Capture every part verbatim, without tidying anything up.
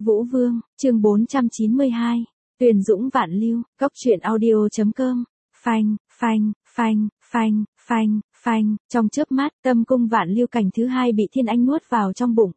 Vũ Vương, chương bốn trăm chín mươi hai. Tuyền Dũng Vạn Lưu, Cốc truyện audio.com. Phanh, phanh, phanh, phanh, phanh, phanh, trong chớp mắt, tâm cung Vạn Lưu cảnh thứ hai bị Thiên Anh nuốt vào trong bụng.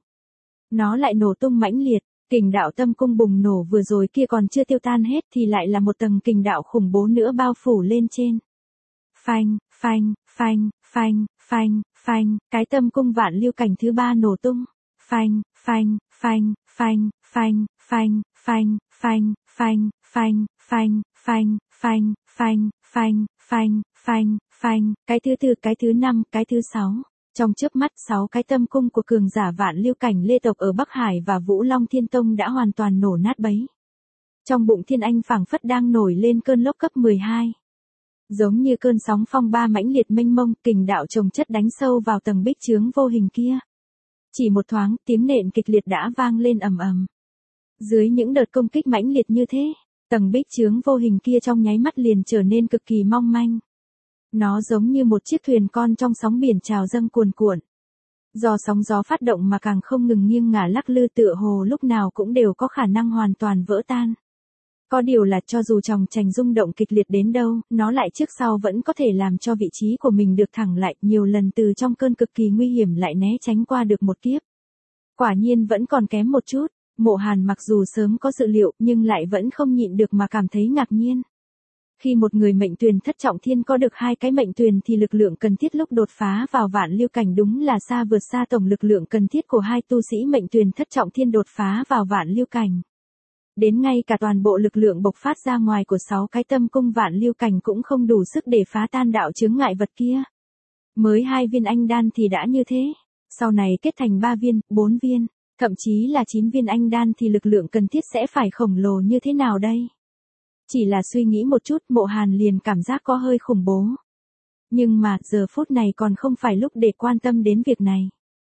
Nó lại nổ tung mãnh liệt, kình đạo tâm cung bùng nổ vừa rồi kia còn chưa tiêu tan hết thì lại là một tầng kình đạo khủng bố nữa bao phủ lên trên. Phanh, phanh, phanh, phanh, phanh, phanh, cái tâm cung Vạn Lưu cảnh thứ ba nổ tung. Phanh, phanh, phanh, phanh, phanh, phanh, phanh, phanh, phanh, phanh, phanh, phanh, phanh, phanh, phanh, phanh, phanh, phanh, cái thứ tư, cái thứ năm, cái thứ sáu. Trong chớp mắt sáu cái tâm cung của cường giả Vạn Lưu cảnh Lê tộc ở Bắc Hải và Vũ Long Thiên Tông đã hoàn toàn nổ nát bấy. Trong bụng Thiên Anh phảng phất đang nổi lên cơn lốc cấp mười hai. Giống như cơn sóng phong ba mãnh liệt mênh mông, kình đạo chồng chất đánh sâu vào tầng bích chướng vô hình kia. Chỉ một thoáng, tiếng nện kịch liệt đã vang lên ầm ầm. Dưới những đợt công kích mãnh liệt như thế, tầng bích chướng vô hình kia trong nháy mắt liền trở nên cực kỳ mong manh. Nó giống như một chiếc thuyền con trong sóng biển trào dâng cuồn cuộn. Do sóng gió phát động mà càng không ngừng nghiêng ngả lắc lư tựa hồ lúc nào cũng đều có khả năng hoàn toàn vỡ tan. Có điều là cho dù chòng chành rung động kịch liệt đến đâu, nó lại trước sau vẫn có thể làm cho vị trí của mình được thẳng lại, nhiều lần từ trong cơn cực kỳ nguy hiểm lại né tránh qua được một kiếp. Quả nhiên vẫn còn kém một chút, Mộ Hàn mặc dù sớm có dự liệu nhưng lại vẫn không nhịn được mà cảm thấy ngạc nhiên. Khi một người mệnh tuyền thất trọng thiên có được hai cái mệnh tuyền thì lực lượng cần thiết lúc đột phá vào Vạn Lưu cảnh đúng là xa vượt xa tổng lực lượng cần thiết của hai tu sĩ mệnh tuyền thất trọng thiên đột phá vào Vạn Lưu cảnh. Đến ngay cả toàn bộ lực lượng bộc phát ra ngoài của sáu cái tâm cung Vạn Lưu cảnh cũng không đủ sức để phá tan đạo chướng ngại vật kia. Mới hai viên anh đan thì đã như thế, sau này kết thành ba viên, bốn viên, thậm chí là chín viên anh đan thì lực lượng cần thiết sẽ phải khổng lồ như thế nào đây? Chỉ là suy nghĩ một chút, Mộ Hàn liền cảm giác có hơi khủng bố. Nhưng mà, giờ phút này còn không phải lúc để quan tâm đến việc này.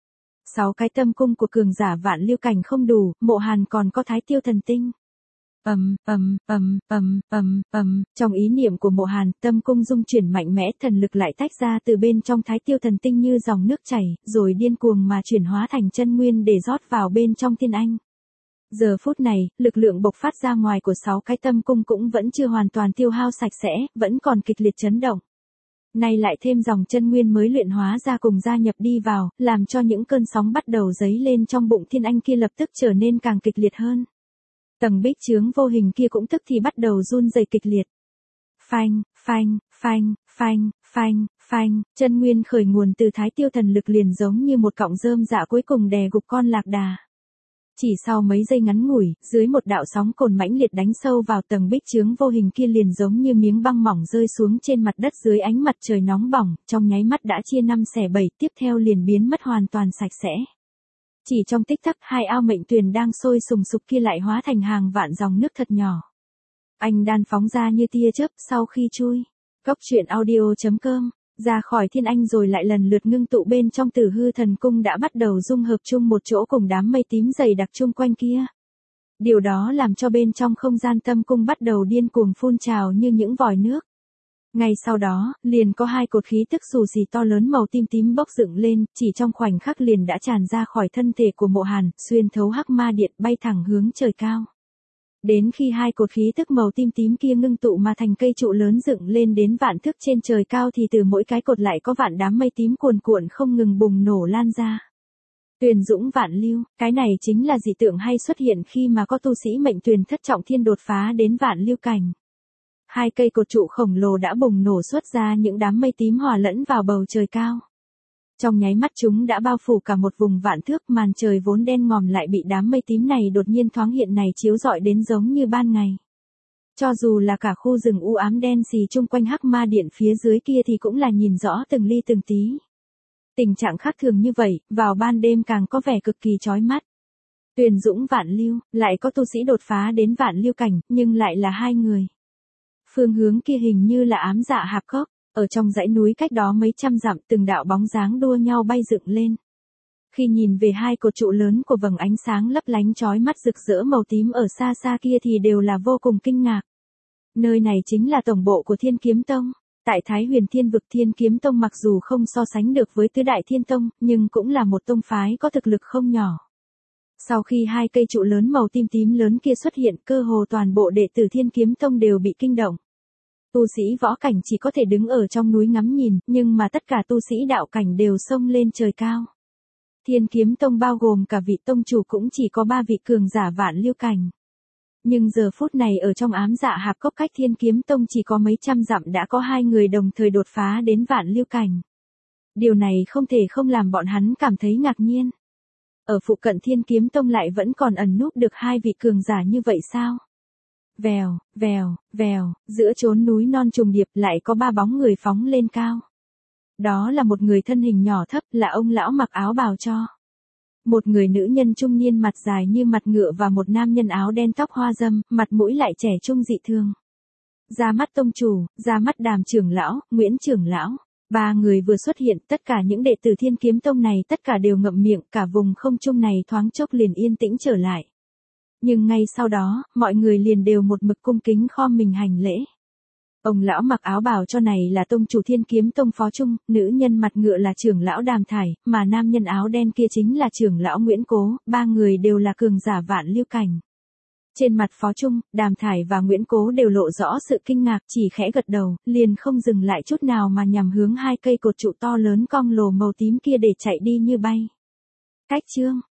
Sáu cái tâm cung của cường giả Vạn Lưu cảnh không đủ, Mộ Hàn còn có Thái Tiêu thần tinh. Ầm, ầm, ầm, ầm, ầm, ầm, trong ý niệm của Mộ Hàn, tâm cung dung chuyển mạnh mẽ, thần lực lại tách ra từ bên trong Thái Tiêu thần tinh như dòng nước chảy, rồi điên cuồng mà chuyển hóa thành chân nguyên để rót vào bên trong Thiên Anh. Giờ phút này, lực lượng bộc phát ra ngoài của sáu cái tâm cung cũng vẫn chưa hoàn toàn tiêu hao sạch sẽ, vẫn còn kịch liệt chấn động. Nay lại thêm dòng chân nguyên mới luyện hóa ra cùng gia nhập đi vào, làm cho những cơn sóng bắt đầu dấy lên trong bụng Thiên Anh kia lập tức trở nên càng kịch liệt hơn. Tầng bích chướng vô hình kia cũng tức thì bắt đầu run rẩy kịch liệt. Phanh, phanh, phanh, phanh, phanh, phanh, chân nguyên khởi nguồn từ Thái Tiêu thần lực liền giống như một cọng rơm rạ cuối cùng đè gục con lạc đà. Chỉ sau mấy giây ngắn ngủi, dưới một đạo sóng cồn mãnh liệt đánh sâu vào tầng bích chướng vô hình kia liền giống như miếng băng mỏng rơi xuống trên mặt đất dưới ánh mặt trời nóng bỏng, trong nháy mắt đã chia năm xẻ bảy, tiếp theo liền biến mất hoàn toàn sạch sẽ. Chỉ trong tích tắc, hai ao mệnh tuyền đang sôi sùng sục kia lại hóa thành hàng vạn dòng nước thật nhỏ. Anh đan phóng ra như tia chớp sau khi chui. Cốc truyện audio.com. Ra khỏi Thiên Anh rồi lại lần lượt ngưng tụ bên trong Tử Hư thần cung đã bắt đầu dung hợp chung một chỗ cùng đám mây tím dày đặc chung quanh kia. Điều đó làm cho bên trong không gian tâm cung bắt đầu điên cuồng phun trào như những vòi nước. Ngay sau đó, liền có hai cột khí tức xù xì to lớn màu tím tím bốc dựng lên, chỉ trong khoảnh khắc liền đã tràn ra khỏi thân thể của Mộ Hàn, xuyên thấu hắc ma điện bay thẳng hướng trời cao. Đến khi hai cột khí tức màu tím tím kia ngưng tụ mà thành cây trụ lớn dựng lên đến vạn thước trên trời cao thì từ mỗi cái cột lại có vạn đám mây tím cuồn cuộn không ngừng bùng nổ lan ra. Tuyền Dũng Vạn Lưu, cái này chính là dị tượng hay xuất hiện khi mà có tu sĩ mệnh tuyền thất trọng thiên đột phá đến Vạn Lưu cảnh. Hai cây cột trụ khổng lồ đã bùng nổ xuất ra những đám mây tím hòa lẫn vào bầu trời cao. Trong nháy mắt chúng đã bao phủ cả một vùng vạn thước, màn trời vốn đen ngòm lại bị đám mây tím này đột nhiên thoáng hiện này chiếu rọi đến giống như ban ngày. Cho dù là cả khu rừng u ám đen xì chung quanh hắc ma điện phía dưới kia thì cũng là nhìn rõ từng ly từng tí. Tình trạng khác thường như vậy, vào ban đêm càng có vẻ cực kỳ chói mắt. Tuyền Dũng Vạn Lưu, lại có tu sĩ đột phá đến Vạn Lưu cảnh, nhưng lại là hai người. Phương hướng kia hình như là ám dạ hạp cốc. Ở trong dãy núi cách đó mấy trăm dặm, từng đạo bóng dáng đua nhau bay dựng lên. Khi nhìn về hai cột trụ lớn của vầng ánh sáng lấp lánh chói mắt rực rỡ màu tím ở xa xa kia thì đều là vô cùng kinh ngạc. Nơi này chính là tổng bộ của Thiên Kiếm Tông. Tại Thái Huyền Thiên vực, Thiên Kiếm Tông mặc dù không so sánh được với Tứ Đại Thiên Tông, nhưng cũng là một tông phái có thực lực không nhỏ. Sau khi hai cây trụ lớn màu tím tím lớn kia xuất hiện, cơ hồ toàn bộ đệ tử Thiên Kiếm Tông đều bị kinh động. Tu sĩ võ cảnh chỉ có thể đứng ở trong núi ngắm nhìn, nhưng mà tất cả tu sĩ đạo cảnh đều xông lên trời cao. Thiên Kiếm Tông bao gồm cả vị tông chủ cũng chỉ có ba vị cường giả vạn lưu cảnh. Nhưng giờ phút này ở trong ám dạ hạp cốc cách Thiên Kiếm Tông chỉ có mấy trăm dặm đã có hai người đồng thời đột phá đến vạn lưu cảnh. Điều này không thể không làm bọn hắn cảm thấy ngạc nhiên. Ở phụ cận Thiên Kiếm Tông lại vẫn còn ẩn núp được hai vị cường giả như vậy sao? Vèo, vèo, vèo, giữa chốn núi non trùng điệp lại có ba bóng người phóng lên cao. Đó là một người thân hình nhỏ thấp, là ông lão mặc áo bào cho. Một người nữ nhân trung niên mặt dài như mặt ngựa và một nam nhân áo đen tóc hoa râm, mặt mũi lại trẻ trung dị thường. Ra mắt tông chủ, ra mắt Đàm trưởng lão, Nguyễn trưởng lão. Ba người vừa xuất hiện, tất cả những đệ tử Thiên Kiếm Tông này tất cả đều ngậm miệng, cả vùng không trung này thoáng chốc liền yên tĩnh trở lại. Nhưng ngay sau đó, mọi người liền đều một mực cung kính khom mình hành lễ. Ông lão mặc áo bào cho này là tông chủ Thiên Kiếm Tông Phó Trung, nữ nhân mặt ngựa là trưởng lão Đàm Thải, mà nam nhân áo đen kia chính là trưởng lão Nguyễn Cố, ba người đều là cường giả vạn lưu cảnh. Trên mặt Phó Trung, Đàm Thải và Nguyễn Cố đều lộ rõ sự kinh ngạc, chỉ khẽ gật đầu, liền không dừng lại chút nào mà nhằm hướng hai cây cột trụ to lớn cong lồ màu tím kia để chạy đi như bay. Cách chương